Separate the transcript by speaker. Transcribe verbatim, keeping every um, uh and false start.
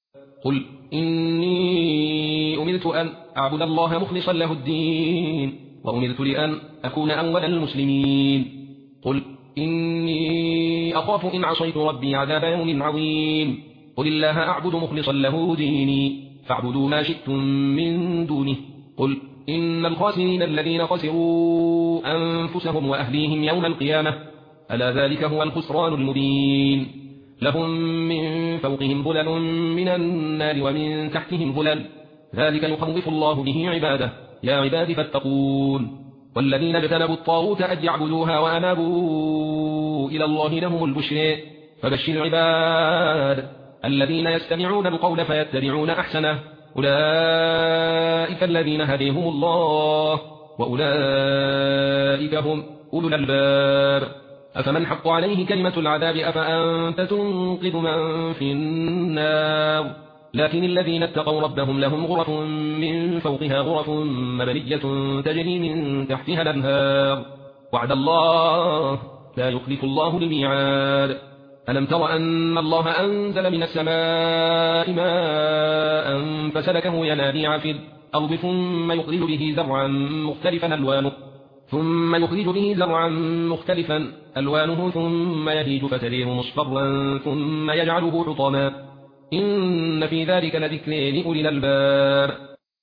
Speaker 1: قل إني أمرت أن أعبد الله مخلصا له الدين وأمرت لأن أكون أول المسلمين. قل إني أخاف إن عصيت ربي عذاب يوم عظيم. قل الله أعبد مخلصا له ديني فاعبدوا ما شئتم من دونه. قل إن الخاسرين الذين خسروا أنفسهم وأهليهم يوم القيامة ألا ذلك هو الخسران المبين. لهم من فوقهم ظلل من النار ومن تحتهم ظلل ذلك يخوف الله به عباده يا عباد فاتقون. والذين اجتنبوا الطاغوت أن يعبدوها وأنابوا إلى الله لهم البشر فبشر العباد الذين يستمعون القول فيتبعون أحسنه أولئك الذين هديهم الله وأولئك هم أولو الألباب. أفمن حق عليه كلمة العذاب أفأنت تنقذ من في النار. لكن الذين اتقوا ربهم لهم غرف من فوقها غرف مبنية تجري من تحتها الأنهار وعد الله لا يخلف الله الميعاد. ألم تر أن الله أنزل من السماء ماء فسلكه ينابيع في الأرض ثم يخرج به زرعا مختلفا ألوانه ثم يخرج به زرعا مختلفا ألوانه ثم يهيج فتريه مصفرا ثم يجعله حطاما إن في ذلك لذكر لأولي الألباب.